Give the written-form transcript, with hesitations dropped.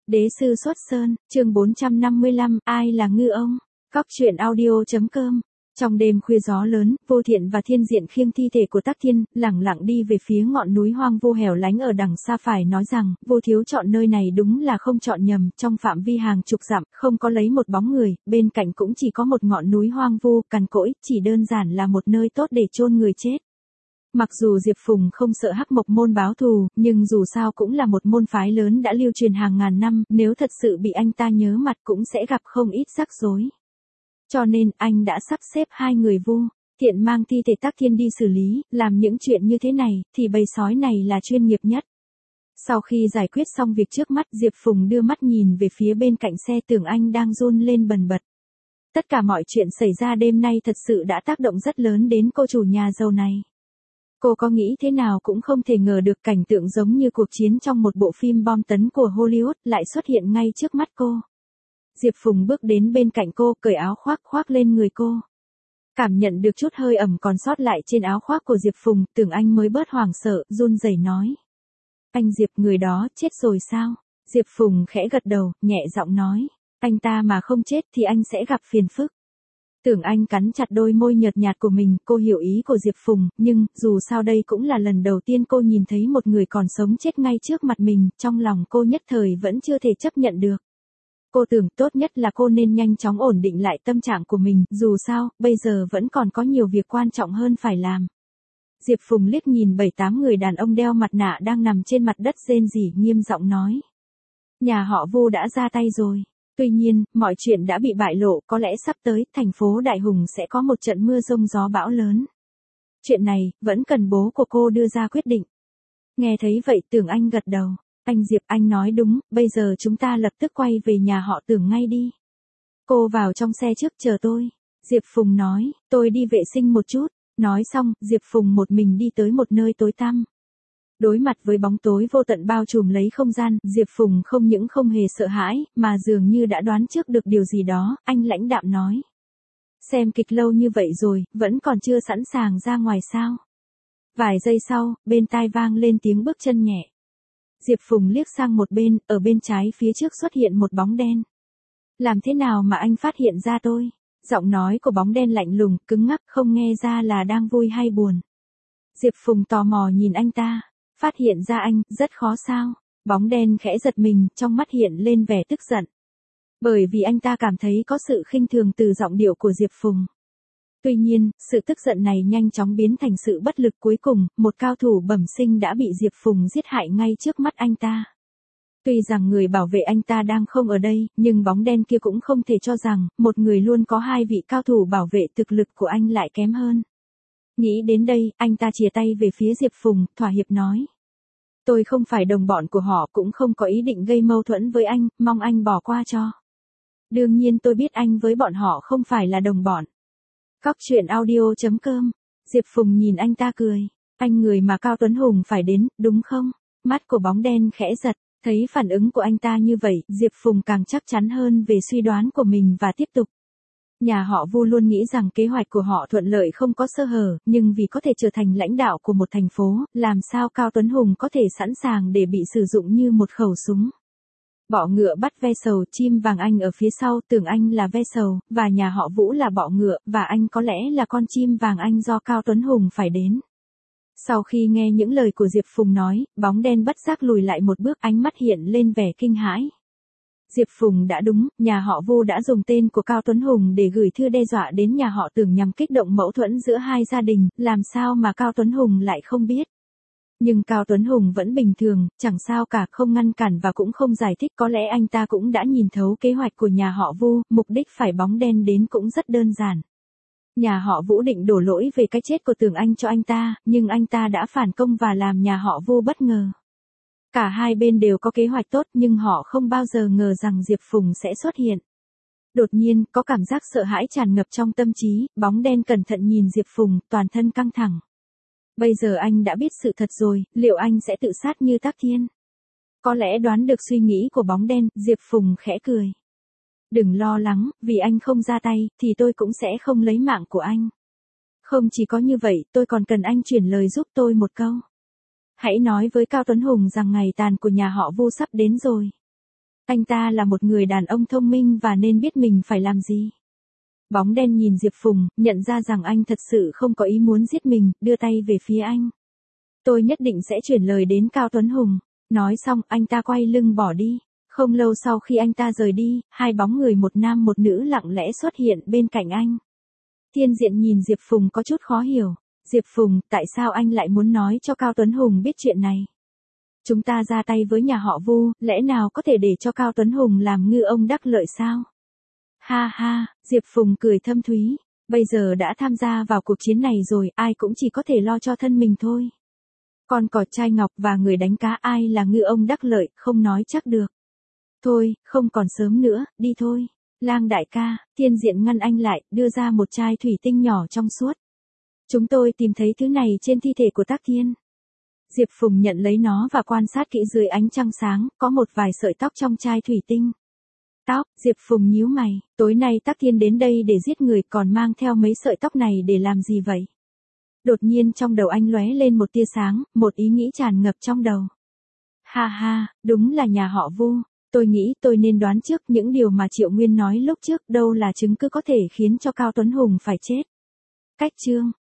Đế sư xuất sơn, chương 455, ai là ngư ông? Góc truyện audio.com. Trong đêm khuya gió lớn, Vô Thiện và Thiên Diện khiêng thi thể của Tắc Thiên, lẳng lặng đi về phía ngọn núi hoang vu hẻo lánh ở đằng xa, phải nói rằng, Vô Thiếu chọn nơi này đúng là không chọn nhầm, trong phạm vi hàng chục dặm, không có lấy một bóng người, bên cạnh cũng chỉ có một ngọn núi hoang vu, cằn cỗi, chỉ đơn giản là một nơi tốt để chôn người chết. Mặc dù Diệp Phùng không sợ Hắc Mộc môn báo thù, nhưng dù sao cũng là một môn phái lớn đã lưu truyền hàng ngàn năm, nếu thật sự bị anh ta nhớ mặt cũng sẽ gặp không ít rắc rối. Cho nên, anh đã sắp xếp hai người Vô Thiện mang thi thể Tắc Thiên đi xử lý, làm những chuyện như thế này, thì bầy sói này là chuyên nghiệp nhất. Sau khi giải quyết xong việc trước mắt, Diệp Phùng đưa mắt nhìn về phía bên cạnh xe, Tưởng Anh đang run lên bần bật. Tất cả mọi chuyện xảy ra đêm nay thật sự đã tác động rất lớn đến cô chủ nhà giàu này. Cô có nghĩ thế nào cũng không thể ngờ được cảnh tượng giống như cuộc chiến trong một bộ phim bom tấn của Hollywood lại xuất hiện ngay trước mắt cô. Diệp Phùng bước đến bên cạnh cô, cởi áo khoác lên người cô. Cảm nhận được chút hơi ẩm còn sót lại trên áo khoác của Diệp Phùng, Tưởng Anh mới bớt hoảng sợ, run rẩy nói. Anh Diệp, người đó chết rồi sao? Diệp Phùng khẽ gật đầu, nhẹ giọng nói. Anh ta mà không chết thì anh sẽ gặp phiền phức. Tưởng Anh cắn chặt đôi môi nhợt nhạt của mình, cô hiểu ý của Diệp Phùng, nhưng, dù sao đây cũng là lần đầu tiên cô nhìn thấy một người còn sống chết ngay trước mặt mình, trong lòng cô nhất thời vẫn chưa thể chấp nhận được. Cô tưởng tốt nhất là cô nên nhanh chóng ổn định lại tâm trạng của mình, dù sao, bây giờ vẫn còn có nhiều việc quan trọng hơn phải làm. Diệp Phùng liếc nhìn 7-8 người đàn ông đeo mặt nạ đang nằm trên mặt đất rên rỉ, nghiêm giọng nói. Nhà họ Vô đã ra tay rồi. Tuy nhiên, mọi chuyện đã bị bại lộ, có lẽ sắp tới, thành phố Đại Hùng sẽ có một trận mưa giông gió bão lớn. Chuyện này, vẫn cần bố của cô đưa ra quyết định. Nghe thấy vậy, Tưởng Anh gật đầu. Anh Diệp, anh nói đúng, bây giờ chúng ta lập tức quay về nhà họ Tưởng ngay đi. Cô vào trong xe trước chờ tôi. Diệp Phùng nói, tôi đi vệ sinh một chút. Nói xong, Diệp Phùng một mình đi tới một nơi tối tăm. Đối mặt với bóng tối vô tận bao trùm lấy không gian, Diệp Phùng không những không hề sợ hãi, mà dường như đã đoán trước được điều gì đó, anh lãnh đạm nói. Xem kịch lâu như vậy rồi, vẫn còn chưa sẵn sàng ra ngoài sao? Vài giây sau, bên tai vang lên tiếng bước chân nhẹ. Diệp Phùng liếc sang một bên, ở bên trái phía trước xuất hiện một bóng đen. Làm thế nào mà anh phát hiện ra tôi? Giọng nói của bóng đen lạnh lùng, cứng ngắc, không nghe ra là đang vui hay buồn. Diệp Phùng tò mò nhìn anh ta. Phát hiện ra anh, rất khó sao? Bóng đen khẽ giật mình, trong mắt hiện lên vẻ tức giận. Bởi vì anh ta cảm thấy có sự khinh thường từ giọng điệu của Diệp Phùng. Tuy nhiên, sự tức giận này nhanh chóng biến thành sự bất lực, cuối cùng, một cao thủ bẩm sinh đã bị Diệp Phùng giết hại ngay trước mắt anh ta. Tuy rằng người bảo vệ anh ta đang không ở đây, nhưng bóng đen kia cũng không thể cho rằng, một người luôn có hai vị cao thủ bảo vệ, thực lực của anh lại kém hơn. Nghĩ đến đây, anh ta chìa tay về phía Diệp Phùng, thỏa hiệp nói. Tôi không phải đồng bọn của họ, cũng không có ý định gây mâu thuẫn với anh, mong anh bỏ qua cho. Đương nhiên tôi biết anh với bọn họ không phải là đồng bọn. Góc truyện audio.com. Diệp Phùng nhìn anh ta cười. Anh người mà Cao Tuấn Hùng phải đến, đúng không? Mắt của bóng đen khẽ giật. Thấy phản ứng của anh ta như vậy, Diệp Phùng càng chắc chắn hơn về suy đoán của mình và tiếp tục. Nhà họ Vu luôn nghĩ rằng kế hoạch của họ thuận lợi không có sơ hở, nhưng vì có thể trở thành lãnh đạo của một thành phố, làm sao Cao Tuấn Hùng có thể sẵn sàng để bị sử dụng như một khẩu súng. Bọ ngựa bắt ve sầu, chim vàng anh ở phía sau, Tưởng Anh là ve sầu, và nhà họ Vũ là bọ ngựa, và anh có lẽ là con chim vàng anh do Cao Tuấn Hùng phải đến. Sau khi nghe những lời của Diệp Phùng nói, bóng đen bất giác lùi lại một bước, ánh mắt hiện lên vẻ kinh hãi. Diệp Phùng đã đúng, nhà họ Vu đã dùng tên của Cao Tuấn Hùng để gửi thư đe dọa đến nhà họ Tưởng nhằm kích động mâu thuẫn giữa hai gia đình, làm sao mà Cao Tuấn Hùng lại không biết. Nhưng Cao Tuấn Hùng vẫn bình thường, chẳng sao cả, không ngăn cản và cũng không giải thích, có lẽ anh ta cũng đã nhìn thấu kế hoạch của nhà họ Vu, mục đích phải bóng đen đến cũng rất đơn giản. Nhà họ Vũ định đổ lỗi về cái chết của Tưởng Anh cho anh ta, nhưng anh ta đã phản công và làm nhà họ Vu bất ngờ. Cả hai bên đều có kế hoạch tốt nhưng họ không bao giờ ngờ rằng Diệp Phùng sẽ xuất hiện. Đột nhiên, có cảm giác sợ hãi tràn ngập trong tâm trí, bóng đen cẩn thận nhìn Diệp Phùng, toàn thân căng thẳng. Bây giờ anh đã biết sự thật rồi, liệu anh sẽ tự sát như Tắc Thiên? Có lẽ đoán được suy nghĩ của bóng đen, Diệp Phùng khẽ cười. Đừng lo lắng, vì anh không ra tay, thì tôi cũng sẽ không lấy mạng của anh. Không chỉ có như vậy, tôi còn cần anh chuyển lời giúp tôi một câu. Hãy nói với Cao Tuấn Hùng rằng ngày tàn của nhà họ Vu sắp đến rồi. Anh ta là một người đàn ông thông minh và nên biết mình phải làm gì. Bóng đen nhìn Diệp Phùng, nhận ra rằng anh thật sự không có ý muốn giết mình, đưa tay về phía anh. Tôi nhất định sẽ chuyển lời đến Cao Tuấn Hùng. Nói xong, anh ta quay lưng bỏ đi. Không lâu sau khi anh ta rời đi, hai bóng người một nam một nữ lặng lẽ xuất hiện bên cạnh anh. Thiên Diện nhìn Diệp Phùng có chút khó hiểu. Diệp Phùng, tại sao anh lại muốn nói cho Cao Tuấn Hùng biết chuyện này? Chúng ta ra tay với nhà họ Vu, lẽ nào có thể để cho Cao Tuấn Hùng làm ngư ông đắc lợi sao? Ha ha, Diệp Phùng cười thâm thúy. Bây giờ đã tham gia vào cuộc chiến này rồi, ai cũng chỉ có thể lo cho thân mình thôi. Còn cọt trai ngọc và người đánh cá ai là ngư ông đắc lợi, không nói chắc được. Thôi, không còn sớm nữa, đi thôi. Lang đại ca, Thiên Diện ngăn anh lại, đưa ra một chai thủy tinh nhỏ trong suốt. Chúng tôi tìm thấy thứ này trên thi thể của Tắc Thiên. Diệp Phùng nhận lấy nó và quan sát kỹ dưới ánh trăng sáng, có một vài sợi tóc trong chai thủy tinh. Tóc, Diệp Phùng nhíu mày, tối nay Tắc Thiên đến đây để giết người còn mang theo mấy sợi tóc này để làm gì vậy? Đột nhiên trong đầu anh lóe lên một tia sáng, một ý nghĩ tràn ngập trong đầu. Ha ha, đúng là nhà họ Vu. Tôi nghĩ tôi nên đoán trước những điều mà Triệu Nguyên nói lúc trước đâu là chứng cứ có thể khiến cho Cao Tuấn Hùng phải chết. Cách chương